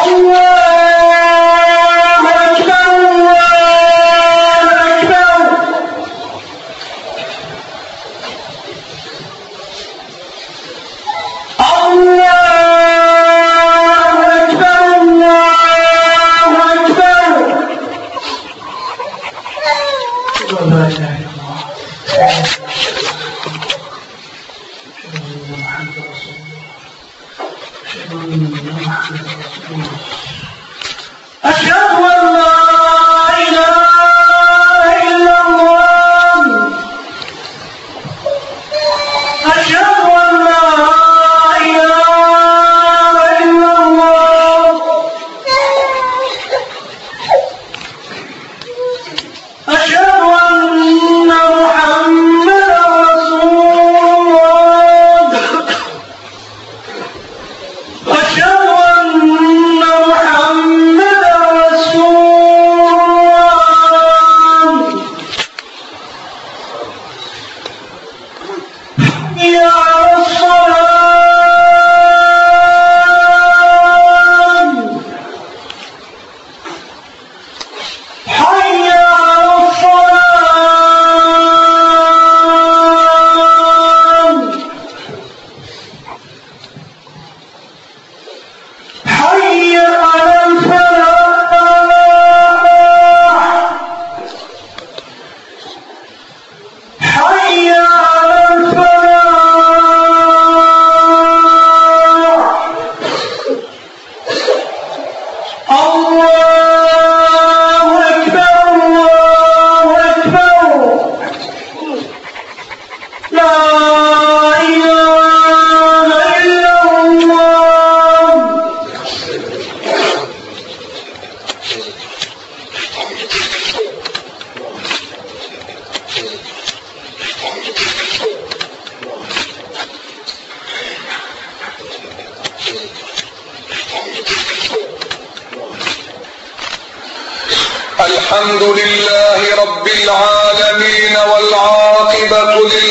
الحمد لله رب العالمين والعاقبة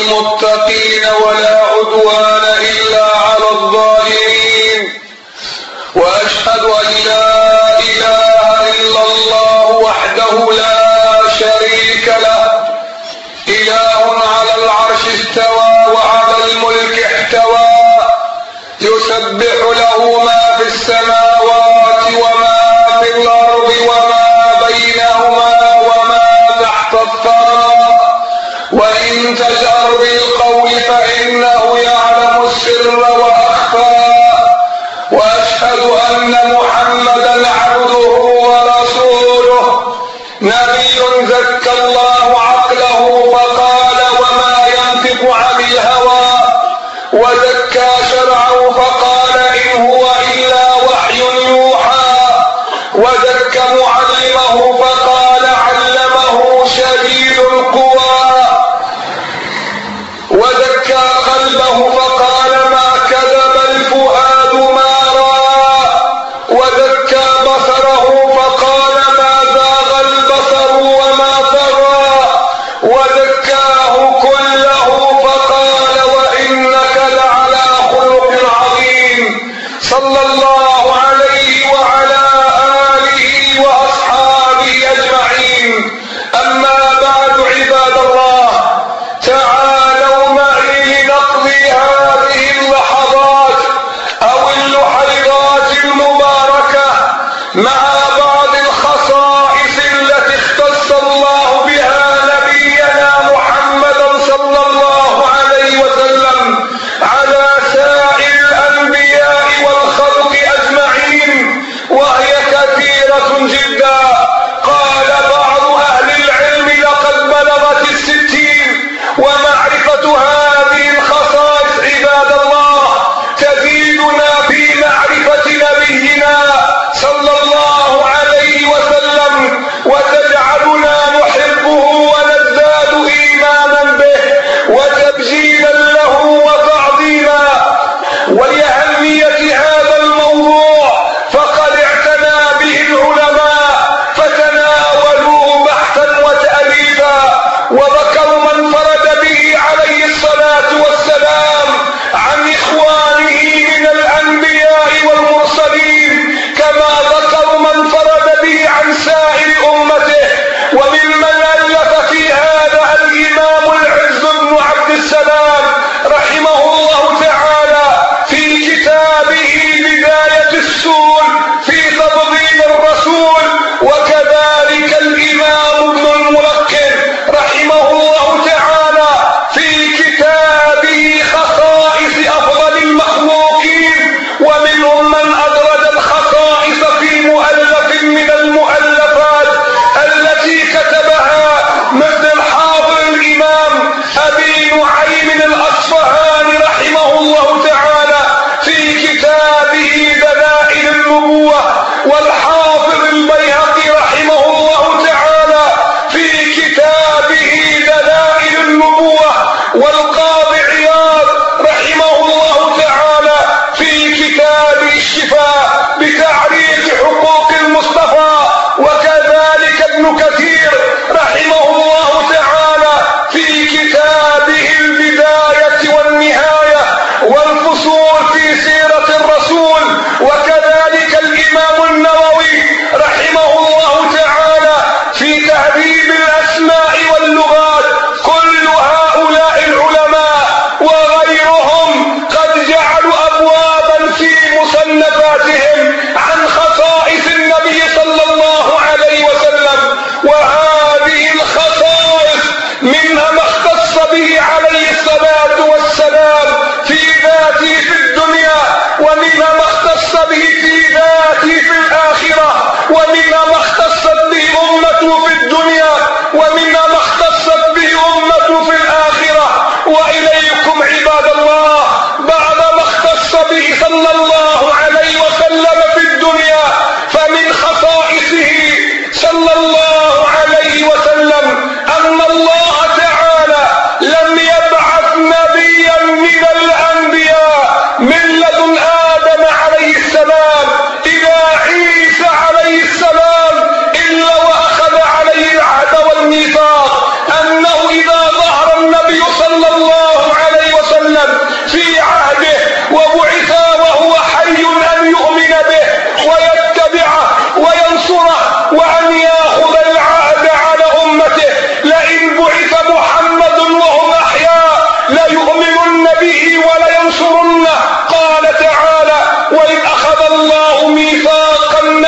للمتقين ولا عدوان إلا على الظالمين، وأشهد أن لا إله إلا الله وحده لا شريك له، إله على العرش استوى وعلى الملك احتوى، يسبح له ما في السماوات وما في الأرض وما بينهما وما تحت الثرى، وإن تجهر بالقول فإنه يعلم السر وأخفى، وأشهد أن محمدا عبده ورسوله، نبي زكى الله عقله فقال وما ينطق عن الهوى، وزكى شرعه فقال إن هو إلا وحي يوحى، وزكى معلمه فقال علمه شديد القوى، وزكى قلبه فقال ما كذب الفؤاد ما رأى، وزكى بصره فقال ما زاغ البصر وما طغى، وزكاه كله فقال وإنك لعلى خلق عظيم، صلى الله عليه وعلى آله وأصحابه أجمعين. أما بعد عباد الله، تعالوا معي لنقضي هذه اللحظات أو اللحظات المباركة مع بعض الخصائص التي اختص الله بها نبينا محمدا صلى الله عليه وسلم على سائر الأنبياء والخلق أجمعين، وهي كثيرة جدا. قال بعض أهل العلم لقد بلغت 60، ومعرفة هذه الخصائص عباد الله تزيدنا في معرفة نبينا صلى الله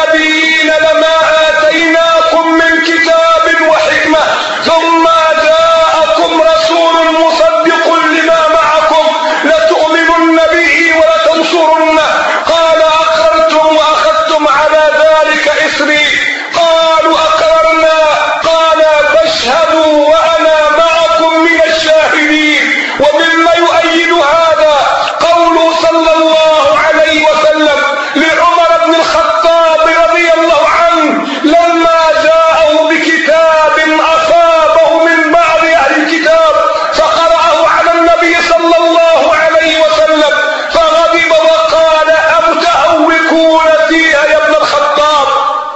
النبيين لما آتيناكم من كتاب وحكمة ثم جاءكم رسول مصدق لما معكم لتؤمنن به ولتنصرنه قال أقررتم وأخذتم على ذلك إثري قالوا أقررنا قال فاشهدوا وأنا معكم من الشاهدين. ومما يؤيد هذا قوله صلى الله عليه وسلم لعمر بن الخطاب رضي الله عنه لما جاءه بكتاب أصابه من بعض أهل الكتاب فقرأه على النبي صلى الله عليه وسلم فغضب وقال أمتهوكون فيها يا ابن الخطاب.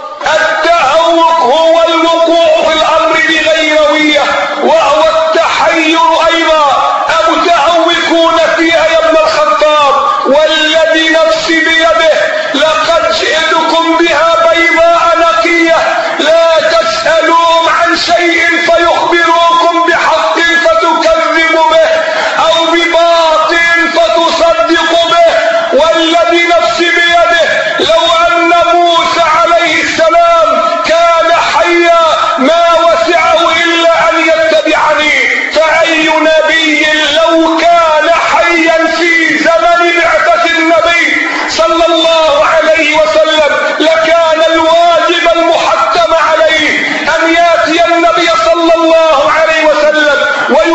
التهوك هو الوقوع في الأمر بغير نية وهو التحير أيضا. أمتهوكون فيها يا ابن الخطاب والذي نفسي بيده لقد جئتكم بها بيضاء نقية لا تسألون عن شيء فيخبروكم بحق فتكذبوا به أو بباطل فتصدقوا به. والذي نفسي بيده لو أن موسى عليه السلام كان حيا ما وسعه إلا أن يتبعني. فأي نبي لو كان حيا في زمن بعثة النبي صلى الله عليه وسلم لكان الواجب المحتم عليه أن يأتي النبي صلى الله عليه وسلم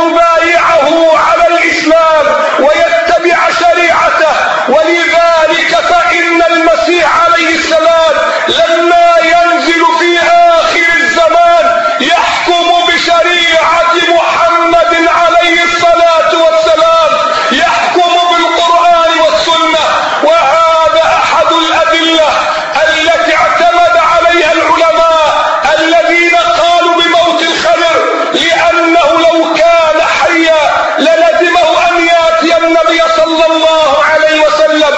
ويبايعه على الإسلام ويتبع شريعته. ولذلك فإن المسيح عليه السلام لما ينزل في آخر الزمان يحكم بشريعة محمد عليه الصلاة والسلام يحكم بالقرآن والسنة. وهذا أحد الأدلة التي اعتمد عليها العلماء الذين قالوا بموت الخضر لأنه لو كان حيا للزمه أن يأتي النبي صلى الله عليه وسلم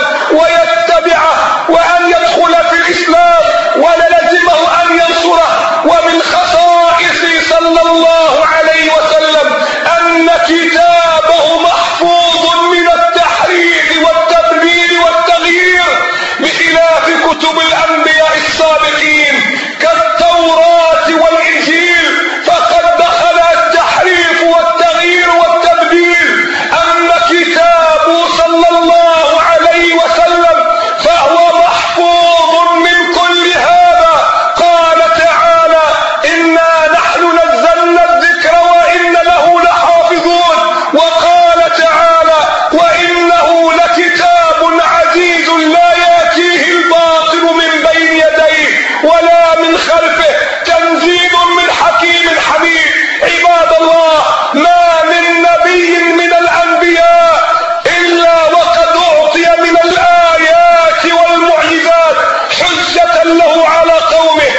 ويتبعه وأن يدخل في الإسلام وللزمه أن ينصره. ومن خصائصه صلى الله عليه وسلم أن كتابه محفوظ من التحريف والتبديل والتغيير بخلاف كتب الأنبياء السابقين كالتوراة والإنجيل فقد دخل التحريف والتغيير والتبديل. أما كتابه صلى الله عليه وسلم فهو محفوظ من كل هذا. قال تعالى إنا نحن نزلنا الذكر وإن له لحافظون. وقال تعالى وإنه لكتاب عزيز لا يأتيه الباطل من بين يديه ولا من خلفه تنزيل من حكيم حميد. عباد الله ما من نبي من الأنبياء إلا وقد أعطي من الآيات والمعجزات حجة له على قومه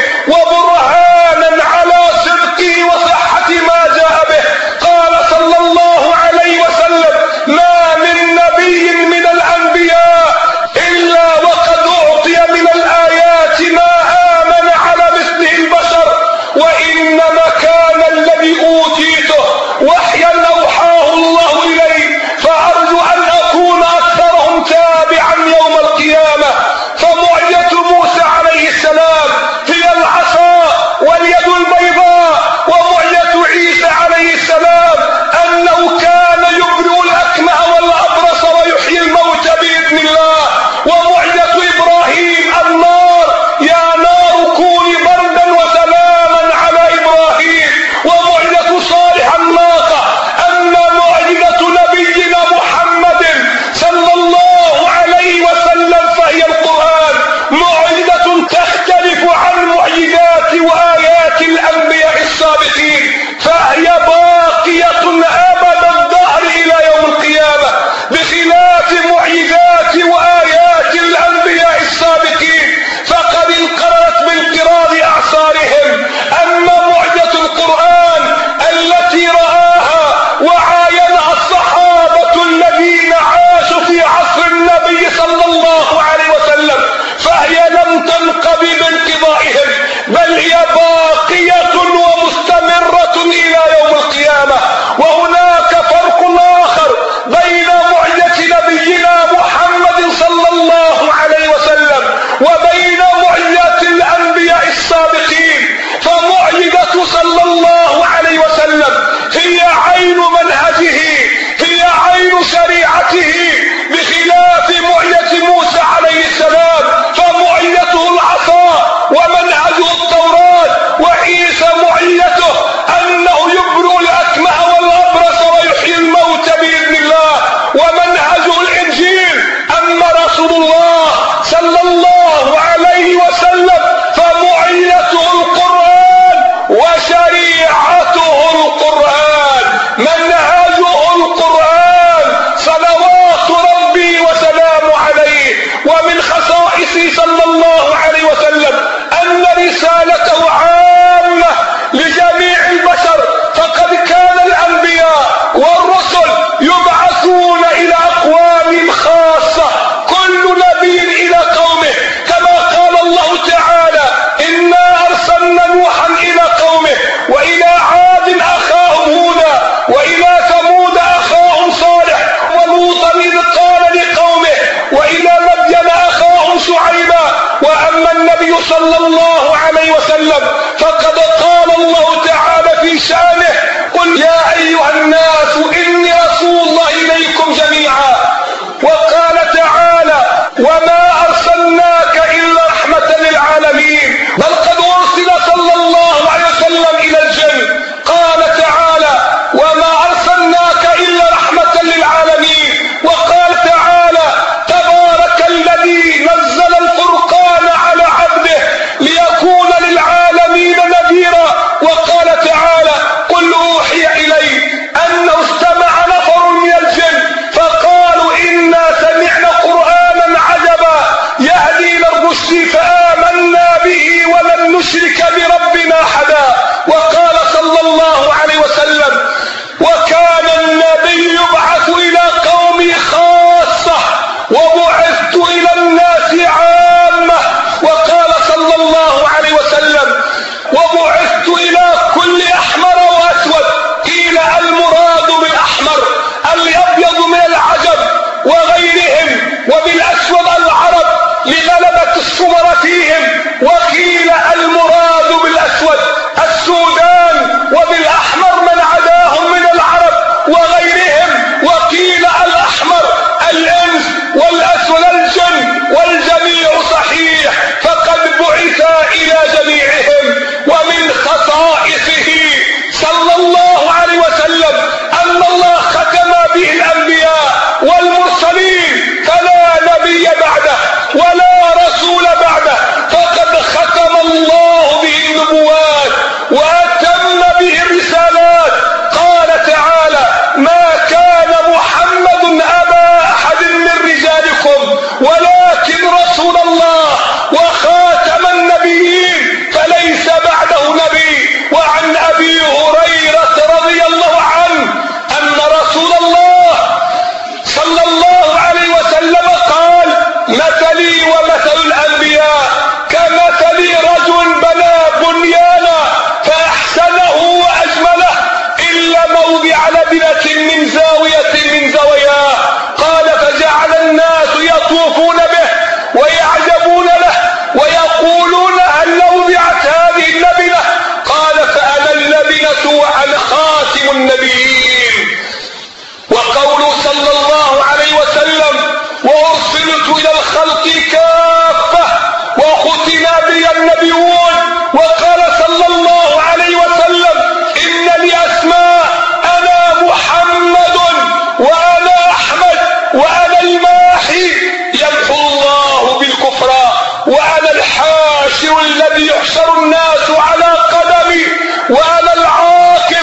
وبرهانا على صدقه وصحة ما جاء به. قال صلى الله عليه وسلم ما من نبي من الأنبياء إلا وقد أعطي من الآيات ما آمن على مثله البشر. وإنما كان الذي أوتيته وحيا أوحاه الله إلي فأرجو أن أكون أكثرهم تابعا يوم القيامة. فمعجزة موسى عليه السلام هي العصا واليد البيضاء. ومعجزة عيسى عليه السلام أنه كان يبرئ الأكمه والأبرص ويحيي الموتى بإذن الله. ومعجزة إبراهيم النار يا نار كوني بردا وسلاما على إبراهيم. ومعجزة صالح الناقة. أما معجزة نبينا محمد صلى الله عليه وسلم فهي القرآن معجزة تختلف عن معجزات وآيات الأنبياء السابقين فهي باقية أبد الدهر إلى يوم القيامة بخلاف معجزات وآيات الأنبياء السابقين فقد انقرضت بانقراض أعصارهم. أما معجزة القرآن التي رآها وعاينها الصحابة الذين عاشوا في عصر النبي صلى الله عليه وسلم فهي لم تنقضي بانقضائهم بل هي باقية ومستمرة إلى يوم القيامة. وهناك فرق آخر بين معجزة نبينا محمد صلى الله عليه وسلم وبين معجزة هي عين منهجه، هي عين شريعته، بخلاف معية موسى عليه السلام فمعيته العصا ومنهجه التوراة، وعيسى معيته أنه يبرئ الأكمه والأبرص ويحيي الموت بإذن الله ومنهجه الإنجيل. أما رسول الله صلى الله عليه وسلم فمعيته القرآن وشريعته القرآن، منهجه القرآن صلوات ربي وسلامه عليه. ومن خصائصه صلى الله عليه وسلم أن رسالته عامة لجميع البشر، فقد كان الأنبياء والرسل يبعثون إلى أقوام خاصة، كل نبي إلى قومه، كما قال الله تعالى إنا أرسلنا نوحا إلى قومه وإلى عاد أخاهم هودا وإلى ثمود أخاهم صالح ولوطا إذ قال لقومه وإلى مدين أخاهم شعيبا. وأما النبي صلى الله عليه وسلم فقد قال الله تعالى في شأنه قل يا أيها الناس إني رسول الله إليكم جميعا. وقال تعالى وما أرسلناك إلا رحمة للعالمين، بل قد أرسل صلى الله عليه وسلم إلى الجن. قال تعالى وما أرسلناك إلا رحمة للعالمين. وقال تعالى تبارك الذي نزل الفرقان على عبده ليكون للعالمين نذيرا. وقال تعالى قل أوحي إلي أنه استمع نفر من الجن فقالوا إنا سمعنا قرآنا عجبا يهدي إلى الرشد فآمنا به ولن نشرك بربنا أحدا. وقال صلى الله عليه وسلم وكان النبي يبعث إلى قومه خاصة وبعثت إلى الناس عامة. وقال صلى الله عليه وسلم وبعثت إلى كل أحمر وأسود. قيل المراد بالأحمر الأبيض من العجم وغيرهم، وبالأسود العرب لغلبة السمر فيهم. وقيل المراد بالأسود السودان، وبالأحمر من عداهم من العرب وغيرهم. وقيل الأحمر الإنس والأسود الجن، والجميع صحيح فقد بعث إلى جميعهم. ومن خصائصه صلى الله عليه وسلم أن الله ختم به الأنبياء والمرسلين، فلا نبي بعده ولا رسول بعده، فقد ختم الله به النبوات وأتم به الرسالات. قال تعالى ما كان محمد أبا أحد من رجالكم ولكن رسول الله وخاتم النبيين فليس بعده نبي. وعن أبي هريرة رضي الله عنه أن رسول الله صلى الله عليه وسلم قال مثلي ومثل الأنبياء كمثل رجل بنى بنيانا فأحسنه وأجمله إلا موضع لبنة من زاوية من زواياه. قال فجعل الناس يطوفون به ويعجبون له ويقولون هل وضعت هذه اللبنة؟ قال فأنا اللبنة وأنا خاتم النبيين. وقوله صلى الله عليه وسلم وأرسلت إلى الخلق كافة وختم بي النبيون. وقال صلى الله عليه وسلم إن لي أسماء أنا محمد وأنا أحمد وأنا الماحي يمحو الله بالكفر وأنا الحاشر الذي يحشر الناس على قدمي وأنا العاقب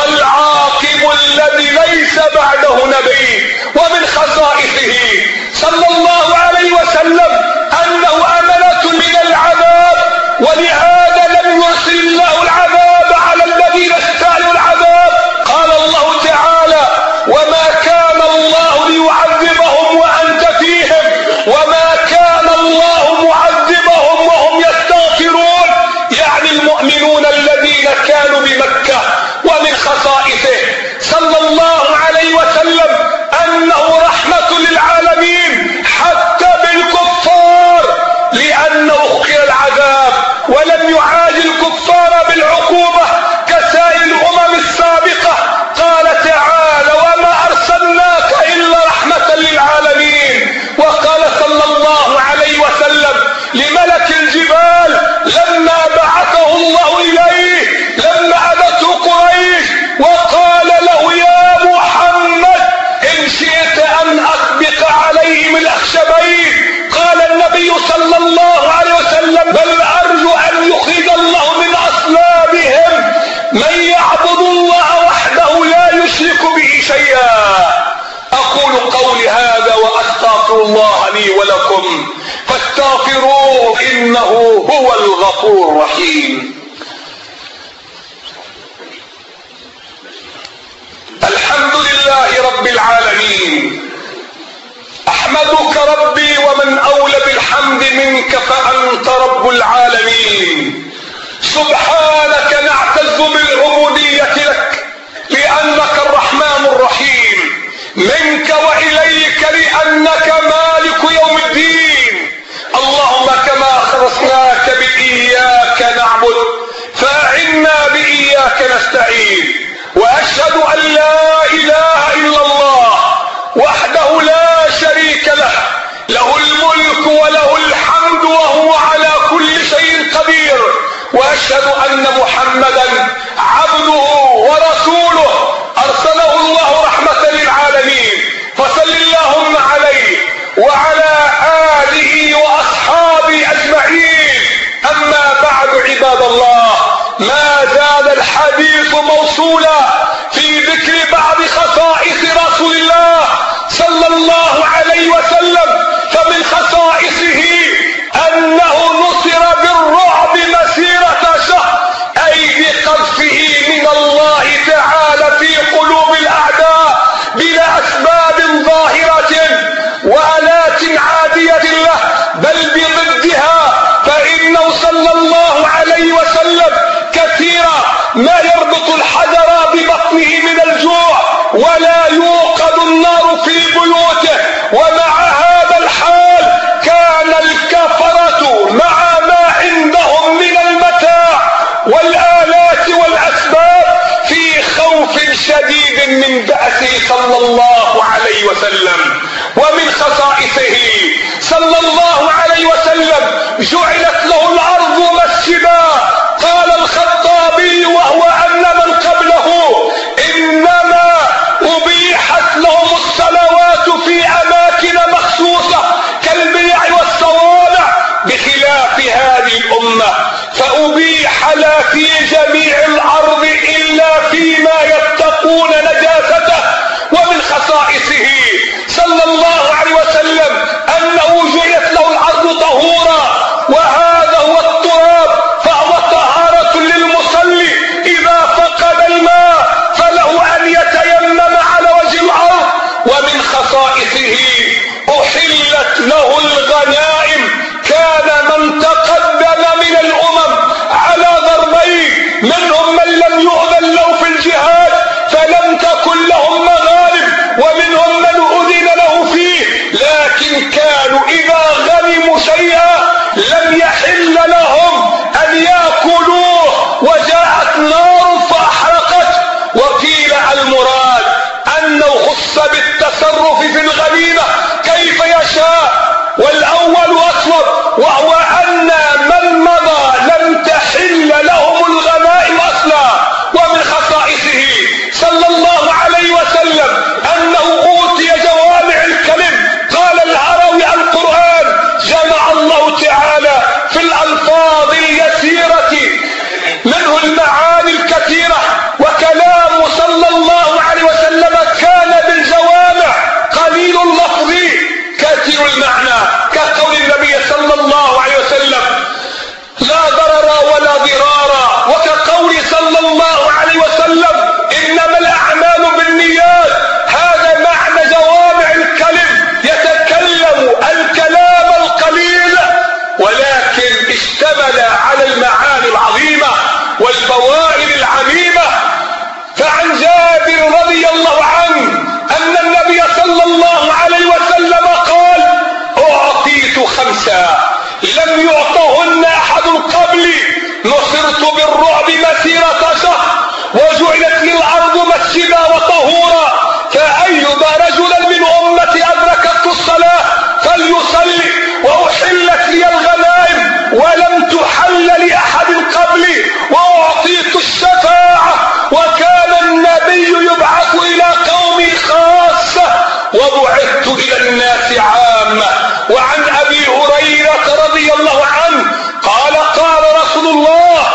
والعاقب الذي ليس بعده نبي. ومن خصائصه صلى الله عليه وسلم أنه أمنة من العذاب، ولهذا لم يرسل الله العذاب على الذين استعلوا العذاب. قال الله تعالى وما كان الله ليعذبهم وأنت فيهم وما كان الله معذبهم وهم يستغفرون، يعني المؤمنون الذين كانوا بمكة. ومن خصائصه صلى الله عليه وسلم أنه رحمة للعالمين حتى بالكفار، لأنه أخر العذاب ولم يعاجل الكفار بالعقوبة كسائر الأمم السابقة، لما بعثه الله إليه، لما أتته قريش وقال له يا محمد إن شئت أن أسبق عليهم الأخشبين، قال النبي صلى الله عليه وسلم بل أرجو أن يخرج الله من أصلابهم من يعبد الله وحده لا يشرك به شيئا. أقول قولي هذا وأستغفر الله لي ولكم فاستغفروه إنه هو الغفور الرحيم. الحمد لله رب العالمين، أحمدك ربي ومن أولى بالحمد منك فأنت رب العالمين. سبحانك نعتز بالعبودية لك لأنك الرحمن الرحيم، منك وإليك لأنك مالك يوم الدين. اللهم كما خلصناك بإياك نعبد فأعنا بإياك نستعين. وأشهد أن لا إله إلا الله وحده لا شريك له، له الملك وله الحمد وهو على كل شيء قدير. وأشهد أن محمدا عبده ورسوله أرسله الله رحمة للعالمين، فصل اللهم عليه وعلى آله وأصحابه أجمعين. أما بعد عباد الله، ما زال الحديث موصولا في ذكر بعض خصائص رسول الله صلى الله عليه وسلم. فمن خصائصه أنه نصر بالرعب مسيرة شهر، أي بقذفه من الله تعالى في قلوب الأعداء بلا أسباب ظاهرة وآلات عادية له، بل بضدها. فإنه صلى الله عليه وسلم كثيرا ما يربط الحجر ببطنه من الجوع ولا يوقد النار في بيوته. ومع هذا الحال كان الكفرة مع ما عندهم من المتاع والآلات والأسباب في خوف شديد من بأسه صلى الله عليه وسلم. ومن خصائصه صلى الله عليه وسلم جعلت له الأرض مسجدا. قال الخطابي وهو أن من قبله إنما أبيحت لهم الصلوات في أماكن مخصوصة كالبيع والصوامع، بخلاف هذه الأمة فأبيح لا في جميع الأرض إلا فيما يتقون نجاسته. ومن خصائصه صلى الله عليه وسلم أنه جعلت له الأرض طهورا، وهذا هو التراب، فهو طهارة للمصلي إذا فقد الماء فله أن يتيمم على وجه الأرض. ومن خصائصه أحلت له الغنائم. كان من تقدم من الأمم على ضربين، منهم من لم يؤذن له في الجهاد فلم تكن لهم مغانم، ومنهم من أذن له فيه لكن كانوا إذا غنموا شيئا لم يحل لهم أن يأكلوه، وجاءت نار فأحرقت. وقيل المراد أنه خص بالتصرف في الغنيمة كيف يشاء، والأول أصوب، وهو أن من مضى لم تحل لهم الغنائم أصلا. ومن خصائصه صلى الله عليه وسلم أنه أوتي جوامع الكلم. قال الهروي القرآن جمع الله تعالى في الألفاظ اليسيرة منه المعاني الكثيرة، وكلام صلى الله عليه وسلم كان بالجوامع قليل اللفظ كثير المعنى، كقول النبي صلى الله عليه وسلم لا ضرر ولا ضرار، وكقول صلى الله عليه وسلم إنما الأعمال بالنيات. هذا معنى جوامع الكلم، يتكلم الكلام القليل ولكن اشتمل على المعاني العظيمة والفوائد العميمة. فعن جابر رضي الله عنه أن النبي صلى الله عليه وسلم قال أعطيت خمسة لم يعطهن أحد قبلي، نصرت بالرعب مسيرة شهر، وجعلت لي الأرض مسجدا وطهورا، فأيما رجلا من أمتي أدركته الصلاة فليصلي، وأحلت لي الغنائم ولم تحل قال لأحد قبلي وأعطيت الشفاعة، وكان النبي يبعث إلى قومه خاصة وبعثت إلى الناس عامة. وعن أبي هريرة رضي الله عنه قال قال رسول الله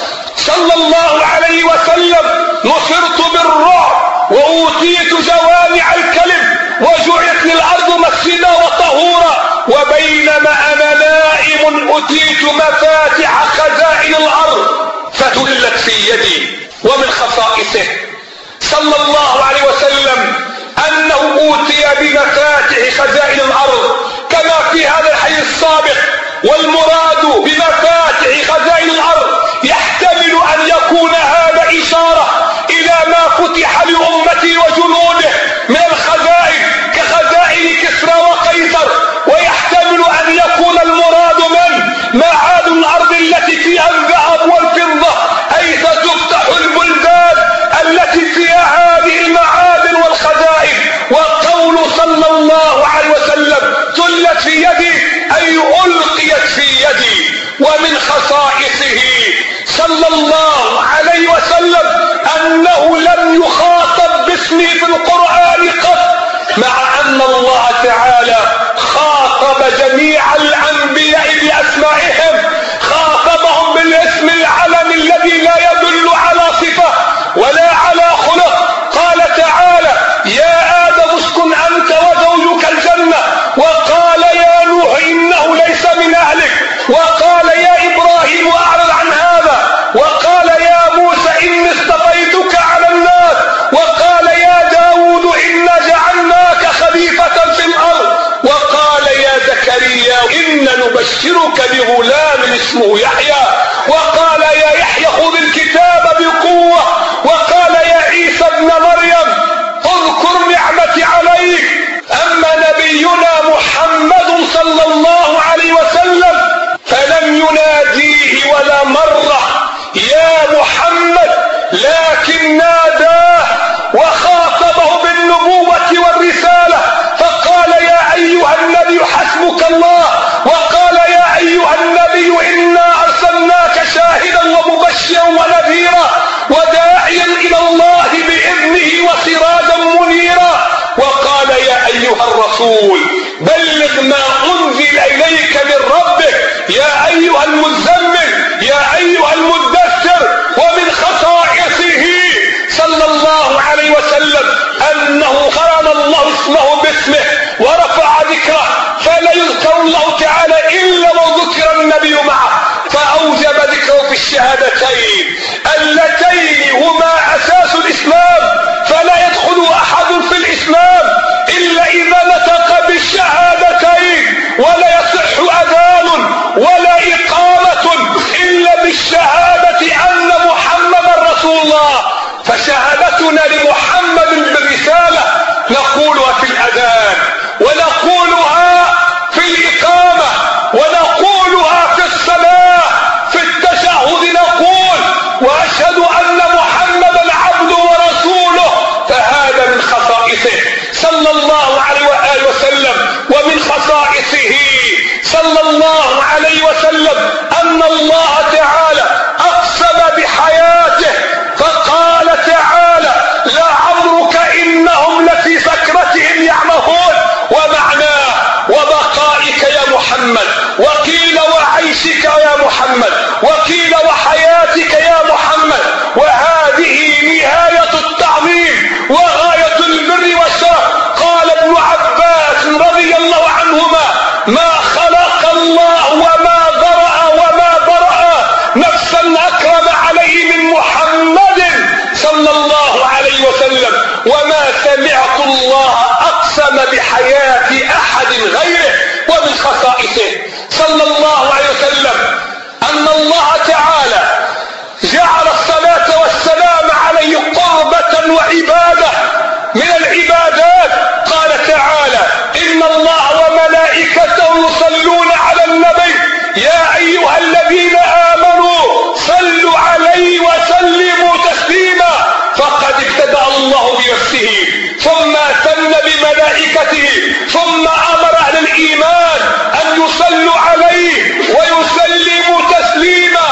صلى الله عليه وسلم: نصرت بالرعب وأوتيت جوامع الكلم وجعلت للأرض مسجدا وطهورا، وبينما أنا نائم أوتيت مفاتح خزائن الأرض فتلت في يدي. ومن خصائصه صلى الله عليه وسلم أنه أوتي بمفاتح خزائن الأرض كما في هذا الحديث السابق. والمراد بمفاتح خزائن الأرض يحتمل أن يكون هذا إشارة إلى ما فتح لأمته وجنوده من الخزائن كخزائن كسرى وقيصر، ويحتمل أن يكون المراد من معادن الأرض التي فيها الذهب والفضة، أي ستفتح البلدان التي فيها هذه المعادن والخزائن. وقول صلى الله عليه وسلم تلت في يدي أي ألقيت في يدي. ومن خصائصه صلى الله عليه وسلم أنه لم يخاطب باسمه في القرآن قط، مع أن الله تعالى خاطب جميع الأنبياء بأسمائهم، خاطبهم بالاسم العلم الذي لا يدل على صفة ولا على خلق. قال تعالى: يا آدم اسكن أنت وزوجك الجنة، وقال يا نوح إنه ليس من أهلك، وقال يا إبراهيم أعرض عن هذا، وقال يا موسى إني اصطفيتك على الناس، وقال يا داود إنا جعلناك خليفة في الأرض، وقال يا زكريا إنا نبشرك بغلام اسمه يحيى، وقال يا يحيى خذ الكتاب بقوة، وقال يا عيسى ابن مريم اذكر نعمتي عليك. أما نبينا محمد صلى الله عليه وسلم فلم يناديه ولا مرة يا محمد، لكن ناداه وخاطبه بالنبوة والرسالة، فقال يا أيها النبي حسبك الله، وقال يا أيها النبي إنا أرسلناك شاهدا ومبشرا ونذيرا وداعيا إلى الله بإذنه وسراجا منيرا، وقال يا أيها الرسول بلغ ما أنزل إليك من ربك، يا أيها المزمل، يا أيها المدثر. ومن خصائصه صلى الله عليه وسلم أنه قرن الله اسمه باسمه ورفع ذكره، فلا يذكر الله تعالى إلا وذكر النبي معه، فأوجب ذكره في الشهادتين اللتين هما أساس الإسلام، فلا يدخل أحد في الإسلام إلا إذا نطق بالشهادتين، ولا يصح أذان ولا إقامة إلا بالشهادة أن محمد رسول الله. فشهادتنا لمحمد بالرسالة نقولها في الأذان، ونقولها في الإقامة، ونقولها في الصلاة، في التشهد نقول وأشهد أن محمدا عبده ورسوله. فهذا من خصائصه صلى الله عليه وآله وسلم. ومن خصائصه صلى الله عليه وسلم أن الله تعالى أقسم بحياته، فقال تعالى: لعمرك إنهم لفي سكرتهم يعمهون، ومعناه وبقائك يا محمد، وقيل وعيشك يا محمد، وقيل وحياتك يا محمد. وهذه نهاية التعظيم وغاية البر والشرف. قال ابن عباس رضي الله عنهما: ما خلق الله وما برأ نفسا أكرم عليه من محمد صلى الله عليه وسلم، وما سمعت الله أقسم بحياة أحد غيره. ومن خصائصه صلى الله عليه وسلم أن الله تعالى جعل الصلاة والسلام عليه قربة وعبادة من العبادات. قال تعالى: إن الله وملائكته يصلون على النبي يا أيها الذين آمنوا صلوا عليه وسلموا تسليما. فقد ابتدأ الله بنفسه ثم ثنى بملائكته ثم أمر أهل الإيمان أن يصلوا عليه ويسلموا تسليما.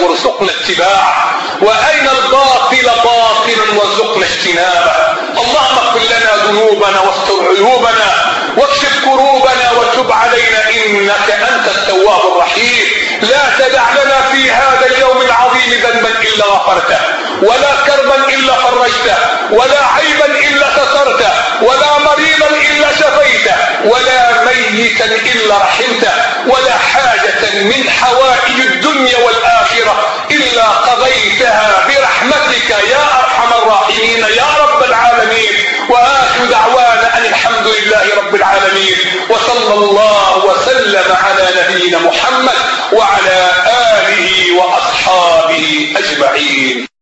وارزقنا اتباعه، وأرنا الباطل باطلا وارزقنا اجتنابه. اللهم اغفر لنا ذنوبنا واستر عيوبنا واكشف كروبنا وتب علينا إنك أنت التواب الرحيم. لا تدع لنا في هذا اليوم العظيم ذنبا إلا غفرته، ولا كربا إلا فرجته، ولا عيبا إلا سترته، ولا مريضا إلا شفيته، ولا ميتا إلا رحمته، ولا حاجة من حوائج الدنيا والآخرة إلا قضيتها برحمتك يا أرحم الراحمين يا رب العالمين. وآخر دعوانا أن الحمد لله رب العالمين، وصلى الله وسلم على نبينا محمد وعلى آله وأصحابه أجمعين.